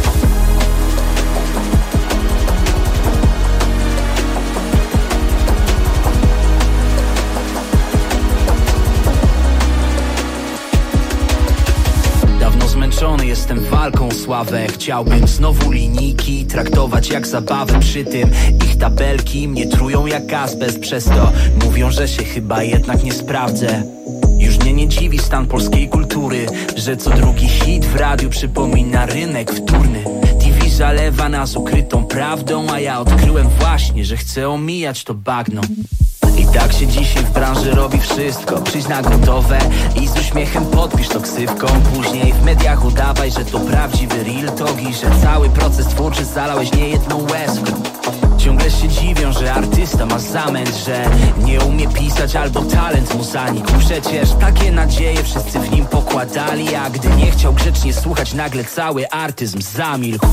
Zmęczony jestem walką o sławę. Chciałbym znowu linijki traktować jak zabawę. Przy tym ich tabelki mnie trują jak azbest. Przez to mówią, że się chyba jednak nie sprawdzę. Już mnie nie dziwi stan polskiej kultury, że co drugi hit w radiu przypomina rynek wtórny. T V zalewa nas ukrytą prawdą, a ja odkryłem właśnie, że chcę omijać to bagno. I tak się dzisiaj w branży robi wszystko. Przyjdź na gotowe i z uśmiechem podpisz to ksywką. Później w mediach udawaj, że to prawdziwy real talk i że cały proces twórczy zalałeś niejedną łezką. Ciągle się dziwią, że artysta ma zamęt, że nie umie pisać albo talent mu zanikł. Przecież takie nadzieje wszyscy w nim pokładali, a gdy nie chciał grzecznie słuchać, nagle cały artyzm zamilkł.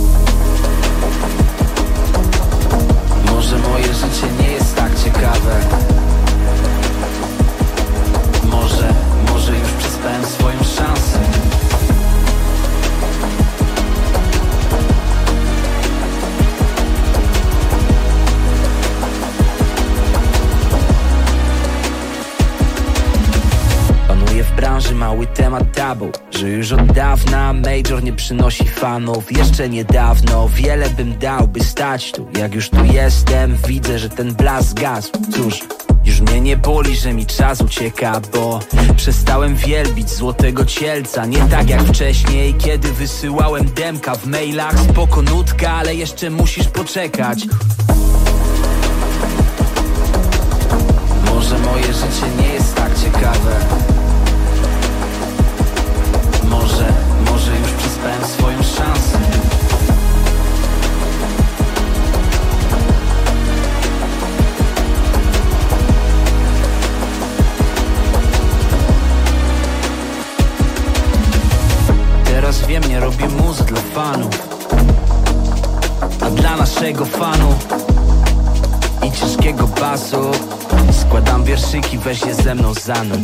Może moje życie nie jest tak ciekawe. Może, może już przespałem swoją szansę. Panuje w branży mały temat tabu, że już od dawna major nie przynosi fanów. Jeszcze niedawno wiele bym dał, by stać tu. Jak już tu jestem, widzę, że ten blask zgasł. Cóż, już mnie nie boli, że mi czas ucieka, bo przestałem wielbić złotego cielca. Nie tak jak wcześniej, kiedy wysyłałem demka w mailach. Spoko nutka, ale jeszcze musisz poczekać. Może moje życie nie jest tak ciekawe. Może, może już przespałem swoją szansę. Teraz wiem, nie robię muzy dla fanów, a dla naszego fanu i ciężkiego basu składam wierszyki, weź je ze mną zanuć.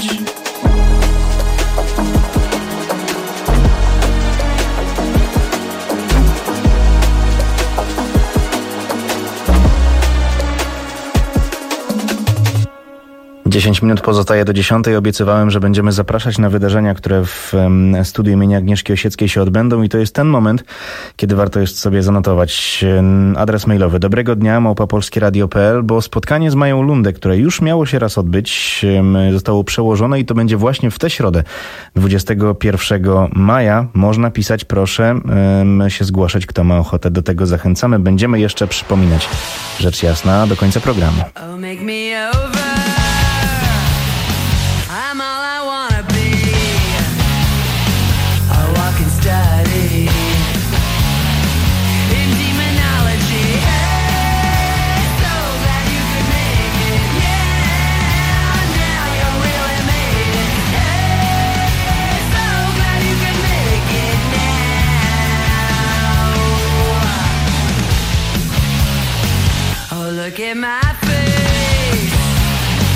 dziesięć minut pozostaje do dziesiątej. Obiecywałem, że będziemy zapraszać na wydarzenia, które w studiu imienia Agnieszki Osieckiej się odbędą i to jest ten moment, kiedy warto jest sobie zanotować adres mailowy dobrego dnia małpa polskie radio kropka p l, bo spotkanie z Mają Lundę, które już miało się raz odbyć, zostało przełożone i to będzie właśnie w tę środę, dwudziestego pierwszego maja. Można pisać, proszę się zgłaszać, kto ma ochotę. Do tego zachęcamy. Będziemy jeszcze przypominać, rzecz jasna, do końca programu. Oh, make me over. I'm all I wanna be. A walking study in demonology. Hey, so glad you could make it. Yeah, now you really made it. Hey, so glad you could make it now. Oh, look at my face.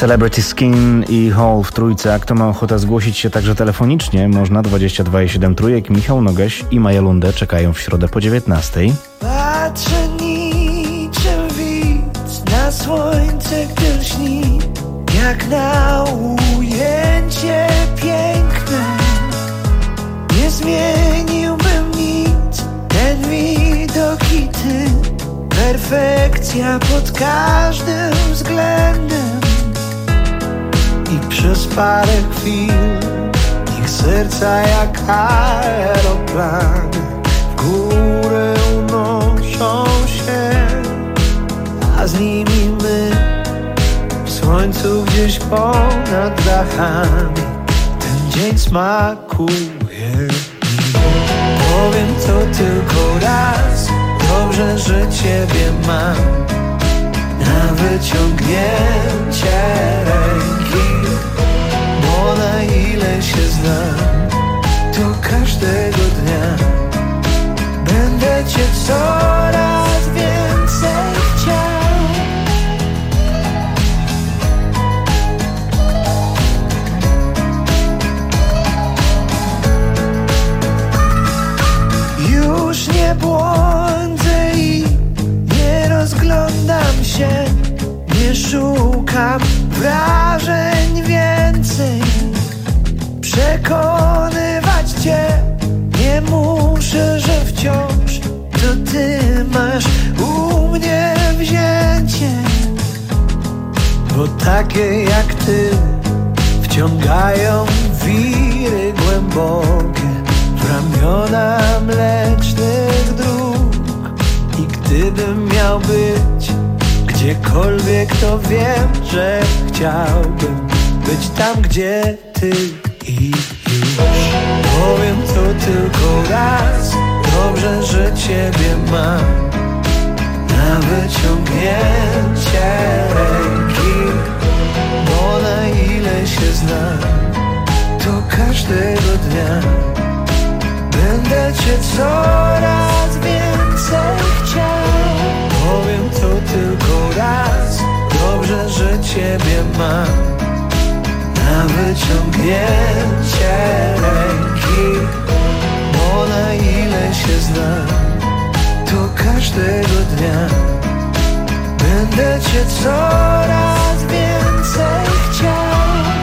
Celebrity Skin i Hall w trójce. A kto ma ochotę zgłosić się także telefonicznie, można dwadzieścia dwa i siedem trójek. Michał Nogaś i Maja Lunde czekają w środę po dziewiętnastej. Patrzę niczym widz na słońce, gdy lśni, jak na ujęcie piękne. Nie zmieniłbym nic, ten widok i ty, perfekcja pod każdym względem. I przez parę chwil ich serca jak aeroplany w górę unoszą się, a z nimi my w słońcu gdzieś ponad dachami. Ten dzień smakuje mi. Powiem to tylko raz, dobrze, że ciebie mam na wyciągnięcie ręki, bo na ile się znam, to każdego dnia będę cię coraz więcej chciał. Już nie błądzę i nie rozglądam się, nie szukam wrażeń więcej. Przekonywać cię nie muszę, że wciąż to ty masz u mnie wzięcie, bo takie jak ty wciągają wiry głębokie w ramiona mlecznych dróg. I gdybym miał być gdziekolwiek, to wiem, że chciałbym być tam, gdzie ty i już. Powiem to tylko raz, dobrze, że ciebie mam na wyciągnięcie ręki, bo na ile się znam, to każdego dnia będę cię coraz więcej chciał. Powiem to tylko raz, dobrze, że ciebie mam na wyciągnięcie ręki, bo na ile się znam, to każdego dnia będę cię coraz więcej chciał.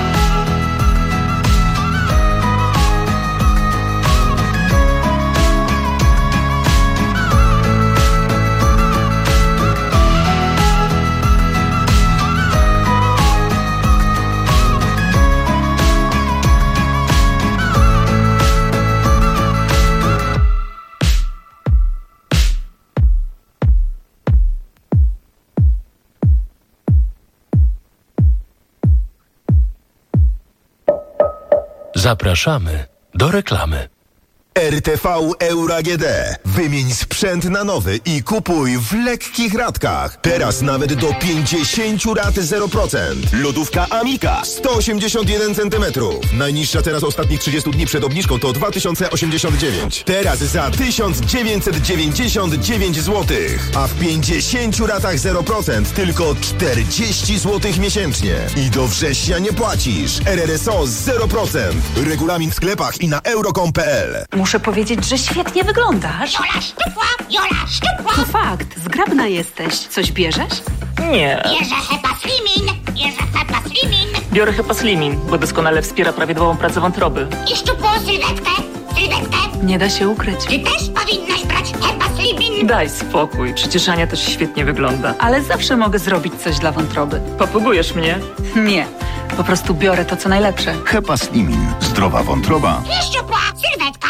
Zapraszamy do reklamy. R T V Euro A G D. Wymień sprzęt na nowy i kupuj w lekkich ratkach. Teraz nawet do pięćdziesiąt rat zero procent. Lodówka Amika sto osiemdziesiąt jeden centymetrów. Najniższa teraz ostatnich trzydziestu dni przed obniżką to dwa tysiące osiemdziesiąt dziewięć. Teraz za tysiąc dziewięćset dziewięćdziesiąt dziewięć złotych. A w pięćdziesięciu ratach zero procent tylko czterdzieści złotych miesięcznie. I do września nie płacisz. R R S O zero procent. Regulamin w sklepach i na euro kropka com kropka p l. Muszę powiedzieć, że świetnie wyglądasz. Jola szczupła, Jola szczupła. To fakt, zgrabna jesteś. Coś bierzesz? Nie. Bierze Hepa Slimin, bierze Hepa Slimin. Biorę Hepa Slimin, bo doskonale wspiera prawidłową pracę wątroby. I szczupłą sylwetkę, sylwetkę. Nie da się ukryć. Ty też powinnaś brać Hepa Slimin. Daj spokój, przecież Ania też świetnie wygląda. Ale zawsze mogę zrobić coś dla wątroby. Popugujesz mnie? Nie, po prostu biorę to, co najlepsze. Hepa Slimin. Zdrowa wątroba. I szczupła sylwetka.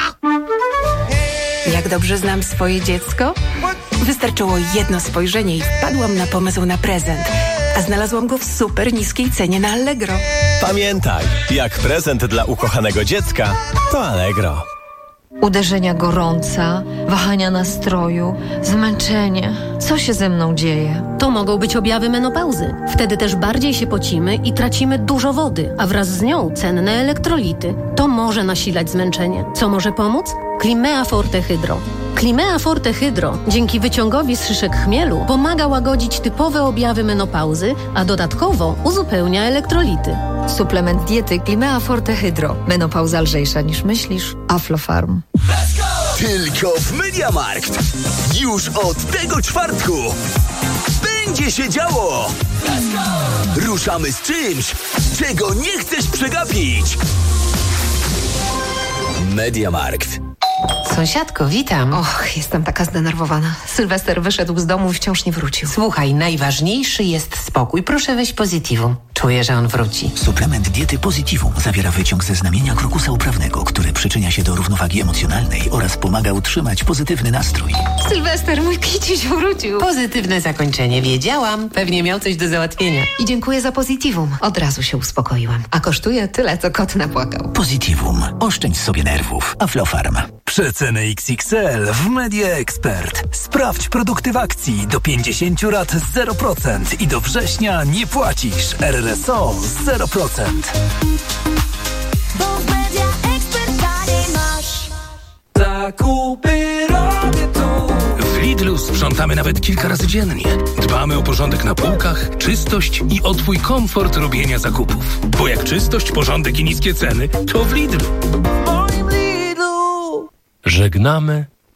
Jak dobrze znam swoje dziecko? Wystarczyło jedno spojrzenie i wpadłam na pomysł na prezent. A znalazłam go w super niskiej cenie na Allegro. Pamiętaj, jak prezent dla ukochanego dziecka, to Allegro. Uderzenia gorąca, wahania nastroju, zmęczenie. Co się ze mną dzieje? To mogą być objawy menopauzy. Wtedy też bardziej się pocimy i tracimy dużo wody, a wraz z nią cenne elektrolity. To może nasilać zmęczenie. Co może pomóc? Climea Forte Hydro. Climea Forte Hydro dzięki wyciągowi z szyszek chmielu pomaga łagodzić typowe objawy menopauzy, a dodatkowo uzupełnia elektrolity. Suplement diety Climea Forte Hydro. Menopauza lżejsza niż myślisz. Aflofarm. Tylko w MediaMarkt. Już od tego czwartku będzie się działo. Ruszamy z czymś, czego nie chcesz przegapić. MediaMarkt. Sąsiadko, witam. Och, jestem taka zdenerwowana. Sylwester wyszedł z domu i wciąż nie wrócił. Słuchaj, najważniejszy jest spokój. Proszę weź Positivum. Czuję, że on wróci. Suplement diety Positivum zawiera wyciąg ze znamienia krokusa uprawnego, który przyczynia się do równowagi emocjonalnej oraz pomaga utrzymać pozytywny nastrój. Sylwester, mój kiciuś wrócił. Pozytywne zakończenie. Wiedziałam. Pewnie miał coś do załatwienia. I dziękuję za Positivum. Od razu się uspokoiłam. A kosztuje tyle, co kot napłakał. Positivum. Oszczędź sobie nerwów. Aflofarm. Przeceny X X L w Media Expert. Sprawdź produkty w akcji do pięćdziesięciu lat zero procent i do września nie płacisz. R R S O zero procent. Bo w Media Expert taniej masz. Zakupy robię tu. W Lidlu sprzątamy nawet kilka razy dziennie. Dbamy o porządek na półkach, czystość i o twój komfort robienia zakupów. Bo jak czystość, porządek i niskie ceny, to w Lidlu. W moim Lidlu. Żegnamy